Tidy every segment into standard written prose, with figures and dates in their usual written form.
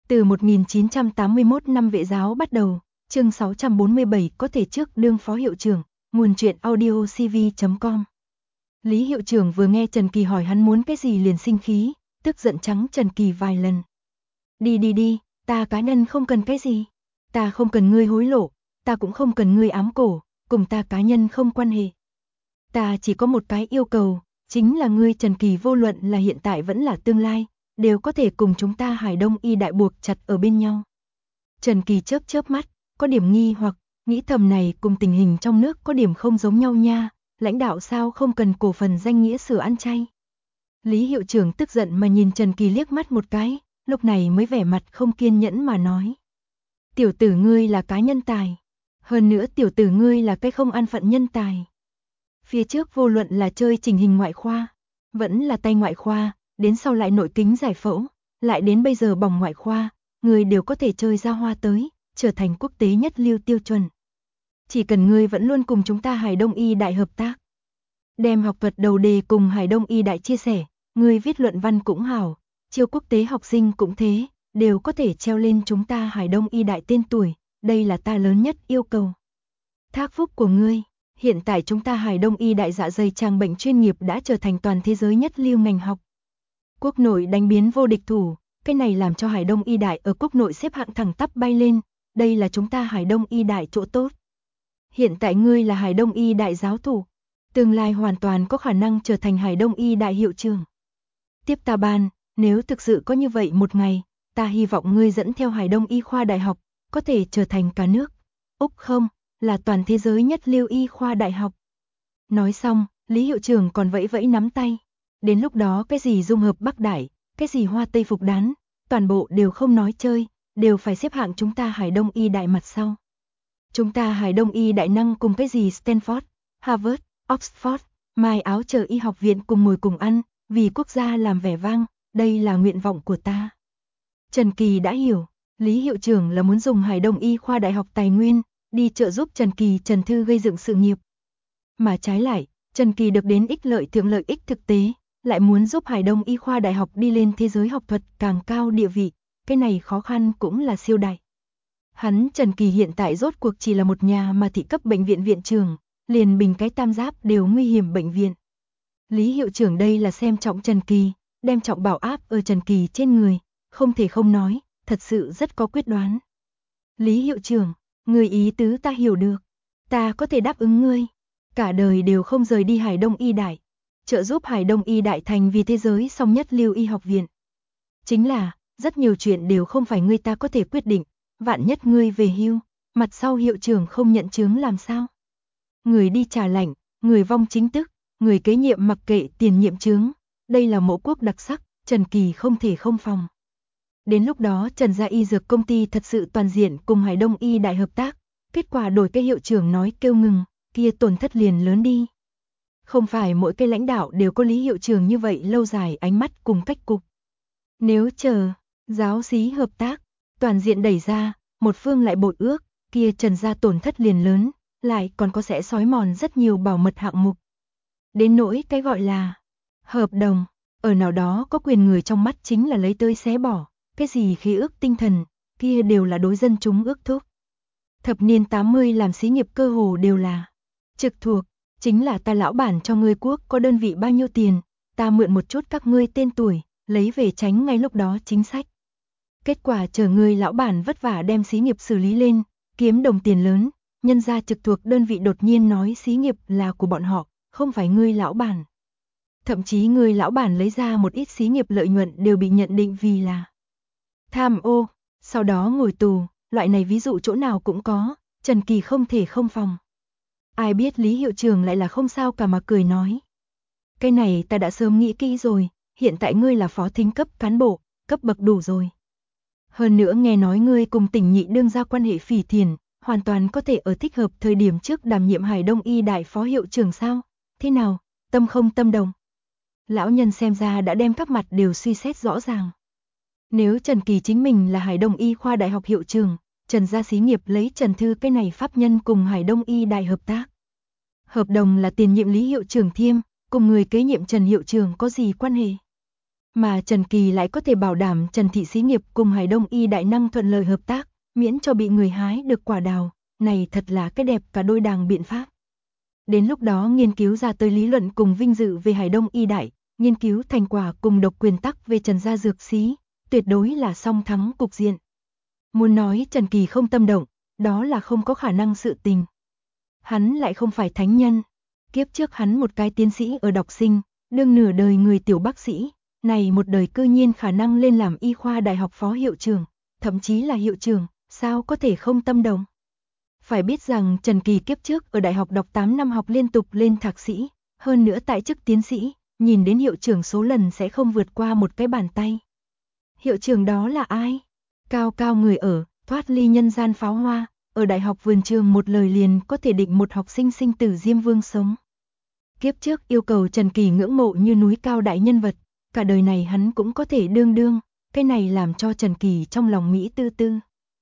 Từ 1981 năm Vệ giáo bắt đầu, chương 647 có thể trước đương phó hiệu trưởng, nguồn truyện audio cv.com. Lý hiệu trưởng vừa nghe Trần Kỳ hỏi hắn muốn cái gì liền sinh khí, tức giận trắng Trần Kỳ vài lần. Đi, ta cá nhân không cần cái gì. Ta không cần ngươi hối lộ, ta cũng không cần ngươi ám cổ, cùng ta cá nhân không quan hệ. Ta chỉ có một cái yêu cầu, chính là ngươi Trần Kỳ vô luận là hiện tại vẫn là tương lai, đều có thể cùng chúng ta Hải Đông Y đại buộc chặt ở bên nhau. Trần Kỳ chớp mắt, có điểm nghi hoặc, nghĩ thầm này cùng tình hình trong nước có điểm không giống nhau nha, lãnh đạo sao không cần cổ phần danh nghĩa sửa ăn chay. Lý hiệu trưởng tức giận mà nhìn Trần Kỳ liếc mắt một cái, lúc này mới vẻ mặt không kiên nhẫn mà nói. Tiểu tử ngươi là cá nhân tài, hơn nữa tiểu tử ngươi là cái không an phận nhân tài. Phía trước vô luận là chơi trình hình ngoại khoa, vẫn là tay ngoại khoa, đến sau lại nội kính giải phẫu, lại đến bây giờ bỏng ngoại khoa, người đều có thể chơi ra hoa tới, trở thành quốc tế nhất lưu tiêu chuẩn. Chỉ cần ngươi vẫn luôn cùng chúng ta Hải Đông Y đại hợp tác, đem học thuật đầu đề cùng Hải Đông Y đại chia sẻ, ngươi viết luận văn cũng hảo, chiêu quốc tế học sinh cũng thế, đều có thể treo lên chúng ta Hải Đông Y đại tên tuổi, đây là ta lớn nhất yêu cầu. Thác phúc của ngươi, hiện tại chúng ta Hải Đông Y đại dạ dày tràng bệnh chuyên nghiệp đã trở thành toàn thế giới nhất lưu ngành học. Quốc nội đánh biến vô địch thủ, cái này làm cho Hải Đông Y đại ở quốc nội xếp hạng thẳng tắp bay lên, đây là chúng ta Hải Đông Y đại chỗ tốt. Hiện tại ngươi là Hải Đông Y đại giáo thủ, tương lai hoàn toàn có khả năng trở thành Hải Đông Y đại hiệu trưởng. Tiếp ta ban, nếu thực sự có như vậy một ngày, ta hy vọng ngươi dẫn theo Hải Đông Y khoa đại học, có thể trở thành cả nước, Úc không, là toàn thế giới nhất lưu y khoa đại học. Nói xong, Lý hiệu trưởng còn vẫy vẫy nắm tay. Đến lúc đó cái gì dung hợp Bắc Đại, cái gì Hoa Tây phục đán, toàn bộ đều không nói chơi, đều phải xếp hạng chúng ta Hải Đông Y đại mặt sau. Chúng ta Hải Đông Y đại năng cùng cái gì Stanford, Harvard, Oxford, mai áo chờ y học viện cùng ngồi cùng ăn, vì quốc gia làm vẻ vang, đây là nguyện vọng của ta. Trần Kỳ đã hiểu, Lý hiệu trưởng là muốn dùng Hải Đông Y khoa đại học tài nguyên, đi trợ giúp Trần Kỳ Trần Thư gây dựng sự nghiệp. Mà trái lại, Trần Kỳ được đến ích lợi thượng lợi ích thực tế, lại muốn giúp Hải Đông Y khoa đại học đi lên thế giới học thuật càng cao địa vị, cái này khó khăn cũng là siêu đại. Hắn Trần Kỳ hiện tại rốt cuộc chỉ là một nhà mà thị cấp bệnh viện viện trưởng, liền bình cái tam giáp đều nguy hiểm bệnh viện. Lý hiệu trưởng đây là xem trọng Trần Kỳ, đem trọng bảo áp ở Trần Kỳ trên người, không thể không nói, thật sự rất có quyết đoán. Lý hiệu trưởng, người ý tứ ta hiểu được, ta có thể đáp ứng ngươi, cả đời đều không rời đi Hải Đông Y đại, trợ giúp Hải Đông Y đại thành vì thế giới song nhất lưu y học viện. Chính là, rất nhiều chuyện đều không phải ngươi ta có thể quyết định, vạn nhất ngươi về hưu, mặt sau hiệu trưởng không nhận chứng làm sao? Người đi trả lệnh, người vong chính tức, người kế nhiệm mặc kệ tiền nhiệm chứng, đây là mẫu quốc đặc sắc, Trần Kỳ không thể không phòng. Đến lúc đó Trần gia y dược công ty thật sự toàn diện cùng Hải Đông Y đại hợp tác, kết quả đổi cái hiệu trưởng nói kêu ngừng, kia tổn thất liền lớn đi. Không phải mỗi cái lãnh đạo đều có Lý hiệu trưởng như vậy lâu dài ánh mắt cùng cách cục. Nếu chờ, giáo xí hợp tác, toàn diện đẩy ra, một phương lại bội ước, kia Trần gia tổn thất liền lớn, lại còn có sẽ xói mòn rất nhiều bảo mật hạng mục. Đến nỗi cái gọi là hợp đồng, ở nào đó có quyền người trong mắt chính là lấy tơi xé bỏ, cái gì khí ước tinh thần, kia đều là đối dân chúng ước thúc. Thập niên 80 làm xí nghiệp cơ hồ đều là trực thuộc, chính là ta lão bản cho ngươi quốc có đơn vị bao nhiêu tiền, ta mượn một chút các ngươi tên tuổi, lấy về tránh ngay lúc đó chính sách. Kết quả chờ ngươi lão bản vất vả đem xí nghiệp xử lý lên, kiếm đồng tiền lớn, nhân gia trực thuộc đơn vị đột nhiên nói xí nghiệp là của bọn họ, không phải ngươi lão bản. Thậm chí ngươi lão bản lấy ra một ít xí nghiệp lợi nhuận đều bị nhận định vì là tham ô, sau đó ngồi tù, loại này ví dụ chỗ nào cũng có, Trần Kỳ không thể không phòng. Ai biết Lý hiệu trưởng lại là không sao cả mà cười nói. Cái này ta đã sớm nghĩ kỹ rồi, hiện tại ngươi là phó thính cấp cán bộ, cấp bậc đủ rồi. Hơn nữa nghe nói ngươi cùng tỉnh nhị đương ra quan hệ phỉ thiền, hoàn toàn có thể ở thích hợp thời điểm trước đảm nhiệm Hải Đông Y đại phó hiệu trưởng sao, thế nào, tâm không tâm đồng. Lão nhân xem ra đã đem các mặt đều suy xét rõ ràng. Nếu Trần Kỳ chính mình là Hải Đông Y khoa đại học hiệu trưởng, Trần gia xí nghiệp lấy Trần Thư cái này pháp nhân cùng Hải Đông Y đại hợp tác. Hợp đồng là tiền nhiệm Lý hiệu trưởng thiêm, cùng người kế nhiệm Trần hiệu trưởng có gì quan hệ? Mà Trần Kỳ lại có thể bảo đảm Trần Thị xí nghiệp cùng Hải Đông Y đại năng thuận lợi hợp tác, miễn cho bị người hái được quả đào, này thật là cái đẹp cả đôi đàng biện pháp. Đến lúc đó nghiên cứu ra tới lý luận cùng vinh dự về Hải Đông Y đại, nghiên cứu thành quả cùng độc quyền tắc về Trần gia dược xí, tuyệt đối là song thắng cục diện. Muốn nói Trần Kỳ không tâm động, đó là không có khả năng sự tình. Hắn lại không phải thánh nhân, kiếp trước hắn một cái tiến sĩ ở đọc sinh, đương nửa đời người tiểu bác sĩ, này một đời cư nhiên khả năng lên làm y khoa đại học phó hiệu trưởng, thậm chí là hiệu trưởng, sao có thể không tâm động. Phải biết rằng Trần Kỳ kiếp trước ở đại học đọc 8 năm học liên tục lên thạc sĩ, hơn nữa tại chức tiến sĩ, nhìn đến hiệu trưởng số lần sẽ không vượt qua một cái bàn tay. Hiệu trưởng đó là ai? Cao cao người ở, thoát ly nhân gian pháo hoa, ở đại học vườn trường một lời liền có thể định một học sinh sinh tử Diêm Vương sống. Kiếp trước yêu cầu Trần Kỳ ngưỡng mộ như núi cao đại nhân vật, cả đời này hắn cũng có thể đương, cái này làm cho Trần Kỳ trong lòng Mỹ tư tư.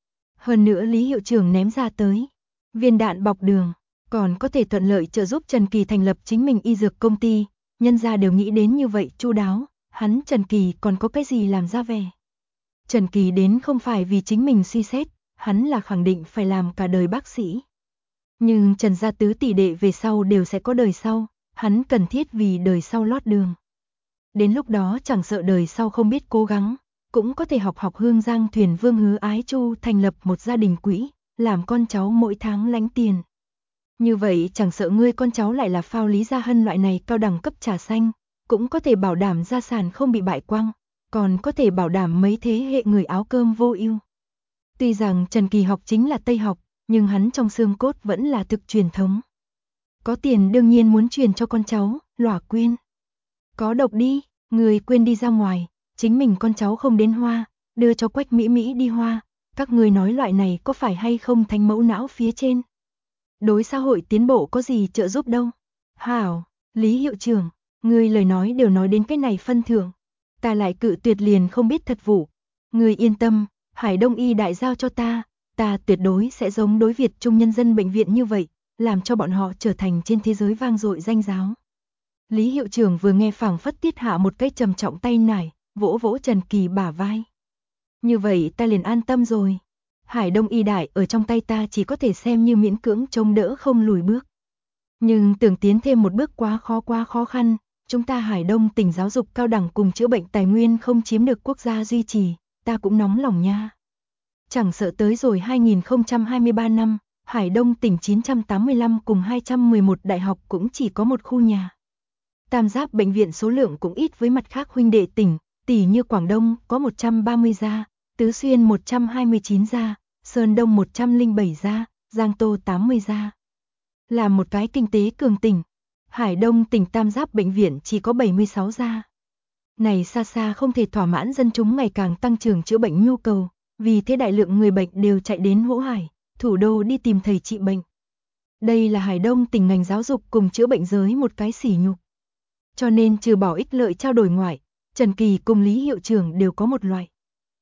Hơn nữa Lý hiệu trưởng ném ra tới viên đạn bọc đường, còn có thể thuận lợi trợ giúp Trần Kỳ thành lập chính mình y dược công ty, nhân gia đều nghĩ đến như vậy chu đáo, hắn Trần Kỳ còn có cái gì làm ra vẻ. Trần Kỳ đến không phải vì chính mình suy xét, hắn là khẳng định phải làm cả đời bác sĩ. Nhưng Trần gia tứ tỷ đệ về sau đều sẽ có đời sau, hắn cần thiết vì đời sau lót đường. Đến lúc đó chẳng sợ đời sau không biết cố gắng, cũng có thể học Hương Giang Thuyền Vương Hứa Ái Chu thành lập một gia đình quỹ, làm con cháu mỗi tháng lãnh tiền. Như vậy chẳng sợ ngươi con cháu lại là Phao Lý Gia Hân loại này cao đẳng cấp trà xanh, cũng có thể bảo đảm gia sản không bị bại quang, còn có thể bảo đảm mấy thế hệ người áo cơm vô ưu. Tuy rằng Trần Kỳ học chính là Tây học, nhưng hắn trong xương cốt vẫn là thực truyền thống. Có tiền đương nhiên muốn truyền cho con cháu, lỏa quyên. Có độc đi, người quên đi ra ngoài, chính mình con cháu không đến Hoa, đưa cho Quách Mỹ Mỹ đi Hoa, các người nói loại này có phải hay không thánh mẫu não phía trên. Đối xã hội tiến bộ có gì trợ giúp đâu. Hảo, Lý hiệu trưởng, người lời nói đều nói đến cái này phân thưởng, ta lại cự tuyệt liền không biết thật vụ. Người yên tâm, Hải Đông Y đại giao cho ta tuyệt đối sẽ giống đối Việt Trung Nhân dân bệnh viện như vậy, làm cho bọn họ trở thành trên thế giới vang dội danh giáo. Lý hiệu trưởng vừa nghe phảng phất tiết hạ một cái trầm trọng tay nải, vỗ vỗ Trần Kỳ bả vai. Như vậy ta liền an tâm rồi. Hải Đông Y đại ở trong tay ta chỉ có thể xem như miễn cưỡng chống đỡ không lùi bước. Nhưng tưởng tiến thêm một bước quá khó khăn, chúng ta Hải Đông tỉnh giáo dục cao đẳng cùng chữa bệnh tài nguyên không chiếm được quốc gia duy trì, ta cũng nóng lòng nha. Chẳng sợ tới rồi 2023 năm, Hải Đông tỉnh 985 cùng 211 đại học cũng chỉ có một khu nhà. Tam giác bệnh viện số lượng cũng ít với mặt khác huynh đệ tỉnh, tỷ như Quảng Đông có 130 gia, Tứ Xuyên 129 gia, Sơn Đông 107 gia, Giang Tô 80 gia. Là một cái kinh tế cường tỉnh, Hải Đông tỉnh tam giác bệnh viện chỉ có 76 gia. Này xa xa không thể thỏa mãn dân chúng ngày càng tăng trưởng chữa bệnh nhu cầu, vì thế đại lượng người bệnh đều chạy đến Hỗ Hải, thủ đô đi tìm thầy trị bệnh. Đây là Hải Đông tỉnh ngành giáo dục cùng chữa bệnh giới một cái sỉ nhục. Cho nên trừ bỏ ích lợi trao đổi ngoại, Trần Kỳ cùng Lý hiệu trưởng đều có một loại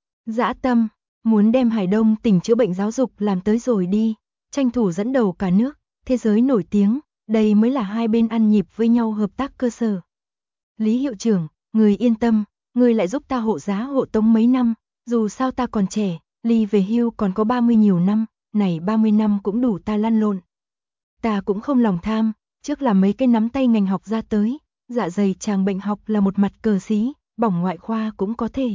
dã tâm, muốn đem Hải Đông tỉnh chữa bệnh giáo dục làm tới rồi đi, tranh thủ dẫn đầu cả nước, thế giới nổi tiếng, đây mới là hai bên ăn nhịp với nhau hợp tác cơ sở. Lý hiệu trưởng, người yên tâm, người lại giúp ta hộ giá hộ tống mấy năm, dù sao ta còn trẻ, ly về hưu còn có 30 nhiều năm, này 30 năm cũng đủ ta lăn lộn. Ta cũng không lòng tham, trước là mấy cái nắm tay ngành học ra tới, dạ dày tràng bệnh học là một mặt cờ xí, bỏng ngoại khoa cũng có thể.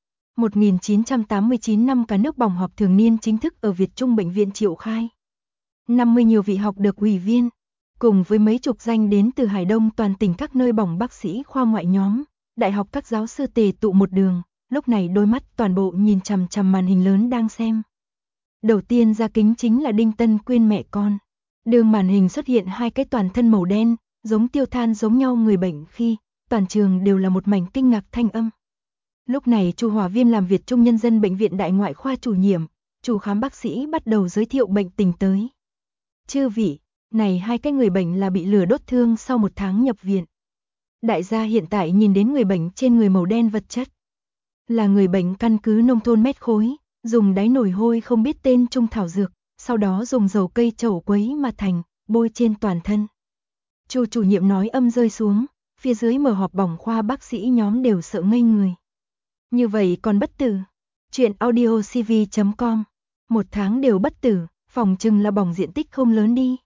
1989 năm cả nước bỏng họp thường niên chính thức ở Việt Trung bệnh viện triệu khai. 50 nhiều vị học được ủy viên, cùng với mấy chục danh đến từ Hải Đông toàn tỉnh các nơi bỏng bác sĩ khoa ngoại nhóm, đại học các giáo sư tề tụ một đường, lúc này đôi mắt toàn bộ nhìn chằm chằm màn hình lớn đang xem. Đầu tiên ra kính chính là Đinh Tân Quyên mẹ con. Đường màn hình xuất hiện hai cái toàn thân màu đen, giống tiêu than giống nhau người bệnh khi, toàn trường đều là một mảnh kinh ngạc thanh âm. Lúc này Chu Hòa Viêm làm Việt Trung Nhân dân bệnh viện đại ngoại khoa chủ nhiệm, chủ khám bác sĩ bắt đầu giới thiệu bệnh tình tới. Chư vị, này hai cái người bệnh là bị lửa đốt thương sau 1 tháng nhập viện. Đại gia hiện tại nhìn đến người bệnh trên người màu đen vật chất. Là người bệnh căn cứ nông thôn mét khối, dùng đáy nồi hôi không biết tên trung thảo dược, sau đó dùng dầu cây trầu quấy mà thành, bôi trên toàn thân. Chu chủ nhiệm nói âm rơi xuống, Phía dưới mở họp bỏng khoa bác sĩ nhóm đều sợ ngây người. Như vậy còn bất tử. Chuyện audiocv.com. 1 tháng đều bất tử, phòng chừng là bỏng diện tích không lớn đi.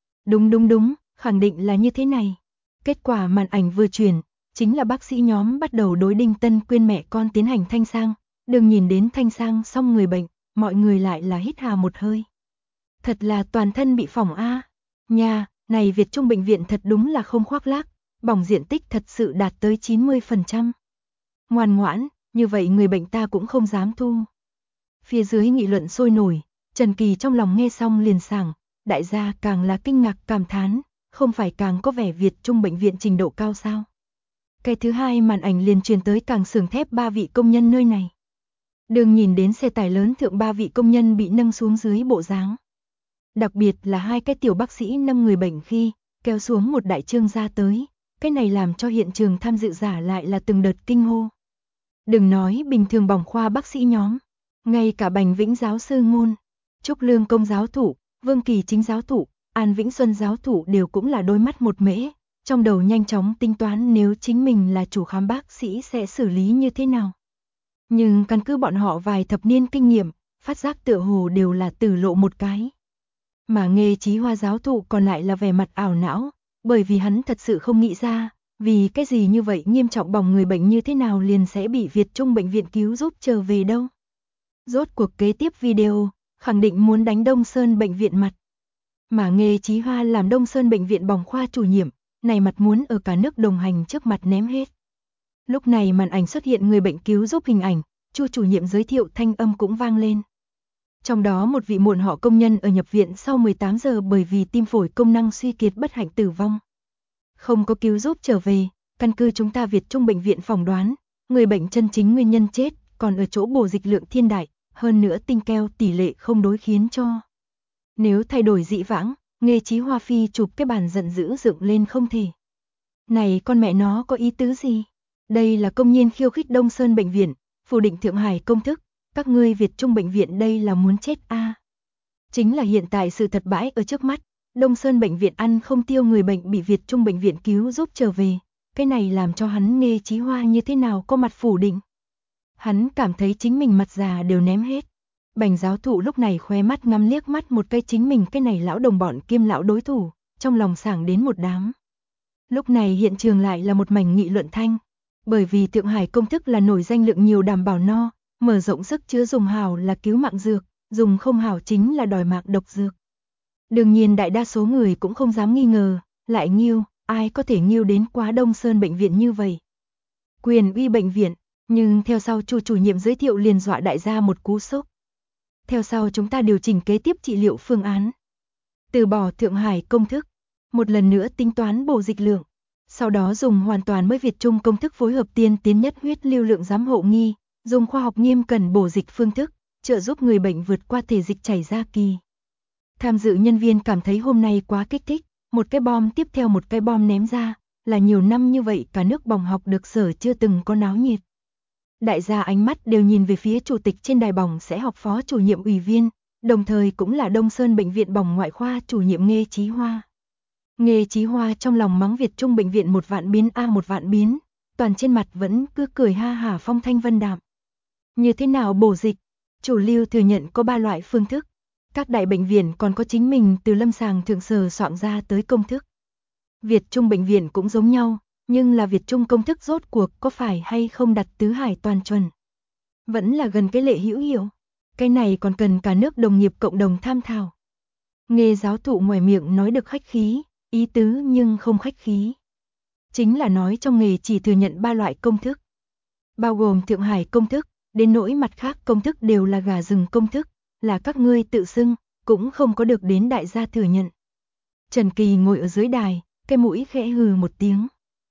Đúng, khẳng định là như thế này. Kết quả màn ảnh vừa truyền, chính là bác sĩ nhóm bắt đầu đối Đinh Tân Quyên mẹ con tiến hành thanh sang. Đừng nhìn đến thanh sang xong người bệnh, mọi người lại là hít hà một hơi. Thật là toàn thân bị phỏng a. Nha, này Việt Trung bệnh viện thật đúng là không khoác lác, bỏng diện tích thật sự đạt tới 90%. Ngoan ngoãn, như vậy người bệnh ta cũng không dám thu. Phía dưới nghị luận sôi nổi, Trần Kỳ trong lòng nghe xong liền sảng, đại gia càng là kinh ngạc cảm thán, không phải càng có vẻ Việt Trung bệnh viện trình độ cao sao. Cái thứ hai màn ảnh liền truyền tới càng xưởng thép 3 vị công nhân nơi này. Đường nhìn đến xe tải lớn thượng 3 vị công nhân bị nâng xuống dưới bộ dáng. Đặc biệt là 2 cái tiểu bác sĩ nâng người bệnh khi kéo xuống một đại trương ra tới, cái này làm cho hiện trường tham dự giả lại là từng đợt kinh hô. Đừng nói bình thường bỏng khoa bác sĩ nhóm, ngay cả Bành Vĩnh giáo sư ngôn, Trúc Lương Công giáo thủ, Vương Kỳ Chính giáo thủ, An Vĩnh Xuân giáo thủ đều cũng là đôi mắt một mễ, trong đầu nhanh chóng tính toán nếu chính mình là chủ khám bác sĩ sẽ xử lý như thế nào. Nhưng căn cứ bọn họ vài thập niên kinh nghiệm, phát giác tựa hồ đều là tử lộ một cái. Mà Nghê Chí Hoa giáo thụ còn lại là vẻ mặt ảo não, bởi vì hắn thật sự không nghĩ ra, vì cái gì như vậy nghiêm trọng bỏng người bệnh như thế nào liền sẽ bị Việt Trung bệnh viện cứu giúp trở về đâu. Rốt cuộc kế tiếp video, khẳng định muốn đánh Đông Sơn bệnh viện mặt. Mà Nghê Chí Hoa làm Đông Sơn bệnh viện bỏng khoa chủ nhiệm, này mặt muốn ở cả nước đồng hành trước mặt ném hết. Lúc này màn ảnh xuất hiện người bệnh cứu giúp hình ảnh, Chu chủ nhiệm giới thiệu thanh âm cũng vang lên. Trong đó một vị muộn họ công nhân ở nhập viện sau 18 giờ bởi vì tim phổi công năng suy kiệt bất hạnh tử vong. Không có cứu giúp trở về, căn cứ chúng ta Việt Trung bệnh viện phỏng đoán, người bệnh chân chính nguyên nhân chết còn ở chỗ bổ dịch lượng thiên đại, hơn nữa tinh keo tỷ lệ không đối khiến cho. Nếu thay đổi dị vãng, Nghê Chí Hoa phi chụp cái bàn giận dữ dựng lên không thể. Này con mẹ nó có ý tứ gì? Đây là công nhiên khiêu khích Đông Sơn bệnh viện, phủ định Thượng Hải công thức, các ngươi Việt Trung bệnh viện đây là muốn chết a. Chính là hiện tại sự thật bãi ở trước mắt, Đông Sơn bệnh viện ăn không tiêu người bệnh bị Việt Trung bệnh viện cứu giúp trở về, cái này làm cho hắn Nghê Chí Hoa như thế nào có mặt phủ định. Hắn cảm thấy chính mình mặt già đều ném hết. Bành giáo thụ lúc này khóe mắt ngắm liếc mắt một cái chính mình cái này lão đồng bọn kiêm lão đối thủ, trong lòng sảng đến một đám. Lúc này hiện trường lại là một mảnh nghị luận thanh, bởi vì Thượng Hải công thức là nổi danh lượng nhiều đảm bảo no, mở rộng sức chứa dùng hảo là cứu mạng dược, dùng không hảo chính là đòi mạng độc dược. Đương nhiên đại đa số người cũng không dám nghi ngờ, lại nghiêu, ai có thể nghiêu đến quá Đông Sơn bệnh viện như vậy. Quyền uy bệnh viện, nhưng theo sau Chu chủ nhiệm giới thiệu liền dọa đại gia một cú sốc. Theo sau chúng ta điều chỉnh kế tiếp trị liệu phương án. Từ bỏ Thượng Hải công thức, một lần nữa tính toán bổ dịch lượng, sau đó dùng hoàn toàn mới Việt Trung công thức phối hợp tiên tiến nhất huyết lưu lượng giám hộ nghi, dùng khoa học nghiêm cẩn bổ dịch phương thức, trợ giúp người bệnh vượt qua thể dịch chảy ra kỳ. Tham dự nhân viên cảm thấy hôm nay quá kích thích, một cái bom tiếp theo một cái bom ném ra, là nhiều năm như vậy cả nước bỏng học được sở chưa từng có náo nhiệt. Đại gia ánh mắt đều nhìn về phía chủ tịch trên đài bỏng sẽ học phó chủ nhiệm ủy viên, đồng thời cũng là Đông Sơn bệnh viện bỏng ngoại khoa chủ nhiệm Nghê Chí Hoa. Nghê Chí Hoa trong lòng mắng Việt Trung bệnh viện một vạn biến a một vạn biến, toàn trên mặt vẫn cứ cười ha hả phong thanh vân đạm. Như thế nào bổ dịch? Chủ lưu thừa nhận có 3 loại phương thức. Các đại bệnh viện còn có chính mình từ lâm sàng thượng sở soạn ra tới công thức. Việt Trung bệnh viện cũng giống nhau, nhưng là Việt Trung công thức rốt cuộc có phải hay không đặt tứ hải toàn chuẩn. Vẫn là gần cái lệ hữu hiệu. Cái này còn cần cả nước đồng nghiệp cộng đồng tham thảo. Nghê giáo thụ ngoài miệng nói được khách khí, ý tứ nhưng không khách khí. Chính là nói trong nghề chỉ thừa nhận 3 loại công thức. Bao gồm Thượng Hải công thức, đến nỗi mặt khác công thức đều là gà rừng công thức, là các ngươi tự xưng, cũng không có được đến đại gia thừa nhận. Trần Kỳ ngồi ở dưới đài, cái mũi khẽ hừ một tiếng.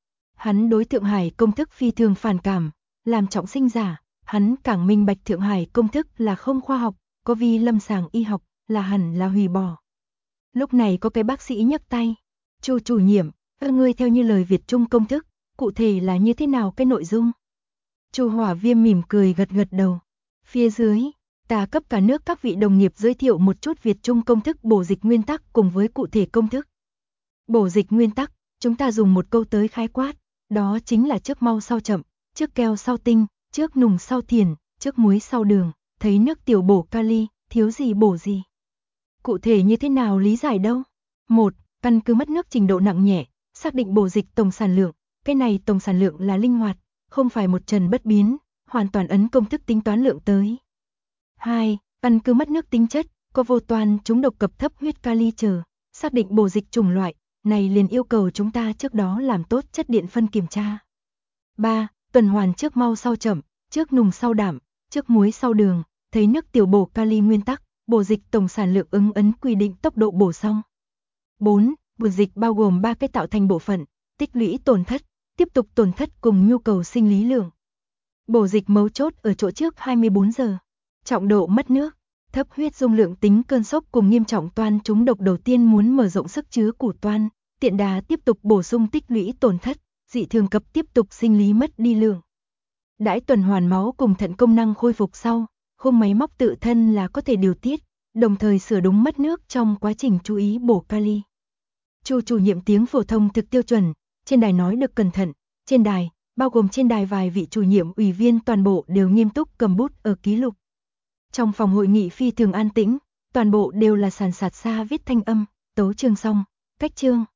Hắn đối Thượng Hải công thức phi thường phản cảm, làm trọng sinh giả, hắn càng minh bạch Thượng Hải công thức là không khoa học, có vi lâm sàng y học, là hẳn là hủy bỏ. Lúc này có cái bác sĩ nhấc tay, Chu chủ nhiệm, ngươi theo như lời Việt Trung công thức, cụ thể là như thế nào cái nội dung? Chu Hỏa Viêm mỉm cười gật gật đầu. Phía dưới, ta cấp cả nước các vị đồng nghiệp giới thiệu một chút Việt Trung công thức bổ dịch nguyên tắc cùng với cụ thể công thức. Bổ dịch nguyên tắc, chúng ta dùng một câu tới khái quát, Đó chính là trước mau sau chậm, trước keo sau tinh, trước nùng sau thiền, trước muối sau đường, thấy nước tiểu bổ kali, thiếu gì bổ gì. Cụ thể như thế nào lý giải đâu? 1. Căn cứ mất nước trình độ nặng nhẹ, xác định bổ dịch tổng sản lượng. Cái này tổng sản lượng là linh hoạt, không phải một trần bất biến, hoàn toàn ấn công thức tính toán lượng tới. 2. Căn cứ mất nước tính chất, có vô toan chúng độc cập thấp huyết kali chờ, xác định bổ dịch chủng loại, này liền yêu cầu chúng ta trước đó làm tốt chất điện phân kiểm tra. 3. Tuần hoàn trước mau sau chậm, trước nùng sau đạm, trước muối sau đường, thấy nước tiểu bổ kali nguyên tắc, bổ dịch tổng sản lượng ứng ấn quy định tốc độ bổ xong. 4. Bổ dịch bao gồm 3 cái tạo thành bộ phận, tích lũy tổn thất, tiếp tục tổn thất cùng nhu cầu sinh lý lượng. Bổ dịch mấu chốt ở chỗ trước 24 giờ. Trọng độ mất nước, thấp huyết dung lượng tính cơn sốc cùng nghiêm trọng toan trúng độc đầu tiên muốn mở rộng sức chứa của toan, tiện đà tiếp tục bổ sung tích lũy tổn thất, dị thường cấp tiếp tục sinh lý mất đi lượng. Đãi tuần hoàn máu cùng thận công năng khôi phục sau, khung máy móc tự thân là có thể điều tiết, đồng thời sửa đúng mất nước trong quá trình chú ý bổ kali. Chu chủ nhiệm tiếng phổ thông thực tiêu chuẩn, trên đài nói được cẩn thận, trên đài, bao gồm trên đài vài vị chủ nhiệm ủy viên toàn bộ đều nghiêm túc cầm bút ở ký lục. Trong phòng hội nghị phi thường an tĩnh, toàn bộ đều là sàn sạt xa viết thanh âm, tấu chương xong, cách chương.